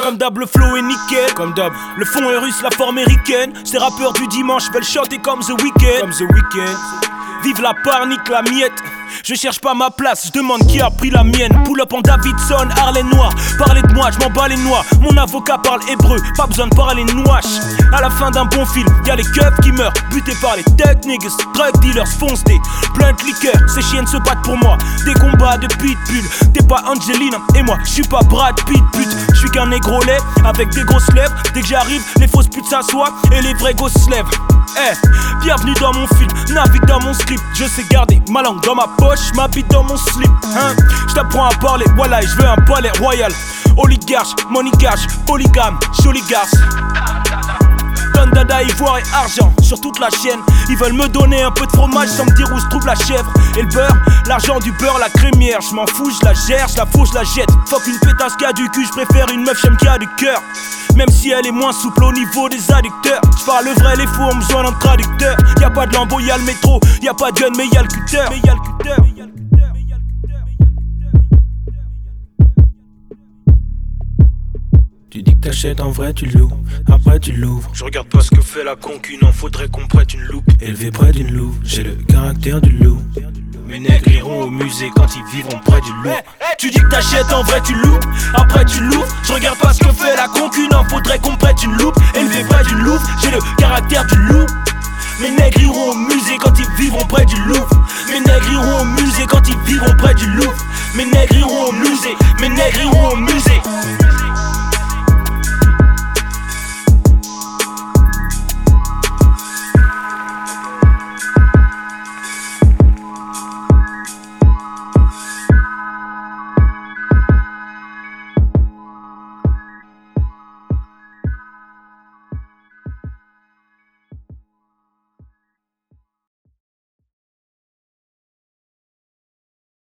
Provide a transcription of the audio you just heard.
Comme d'hab le flow est nickel. Comme d'hab le fond est russe, la forme américaine. Ces rappeurs du dimanche veulent chanter comme The Weeknd. Comme The Weeknd. Vive la parnique, la miette. Je cherche pas ma place, je demande qui a pris la mienne. Pull up en Davidson, Harley noir. Parlez de moi, je m'en bats les noix. Mon avocat parle hébreu, pas besoin de parler nouache. À la fin d'un bon film, y'a les keufs qui meurent, butés par les tech niggas. Drug dealers foncent des plein de liqueurs. Ces chiennes se battent pour moi, des combats de pitbull. T'es pas Angelina et moi, je suis pas Brad Pitt, pute. Je suis qu'un négro laid avec des grosses lèvres. Dès que j'arrive, les fausses putes s'assoient et les vrais gosses se lèvent. Bienvenue dans mon film, navigue dans mon script. Je sais garder ma langue dans ma poche, ma bite dans mon slip. Je t'apprends à parler, voilà, et je veux un palais royal. Oligarche, money cash, polygame, joli garce. Tonne dada, ivoire et argent sur toute la chaîne. Ils veulent me donner un peu de fromage sans me dire où se trouve la chèvre. Et le beurre, l'argent du beurre, la crémière. Je m'en fous, je la gère, je la fous, je la jette. Fuck une pétasse qui a du cul, je préfère une meuf j'aime qui a du cœur. Même si elle est moins souple au niveau des addicteurs. J'parle le vrai, les faux ont besoin d'un traducteur. Y'a pas de lambeau, y'a le métro. Y'a pas de gun, mais y'a le cutter. Tu dis que t'achètes, en vrai tu loues, après tu l'ouvres. Je regarde pas ce que fait la concu, non faudrait qu'on prête une loupe. Élevé près d'une louve, j'ai le caractère du loup. Mes nègres iront au musée quand ils vivront près du loup. Tu dis que t'achètes, en vrai tu loues, après tu l'ouvres. Je regarde pas ce que fait la concu, non faudrait qu'on prête une loupe. Élevé près d'une louve, j'ai le caractère du loup. Mes nègres iront au musée quand ils vivront près du Louvre. Mes nègres iront au musée quand ils vivront près du Louvre. Mes nègres iront au musée, mes nègres iront au musée.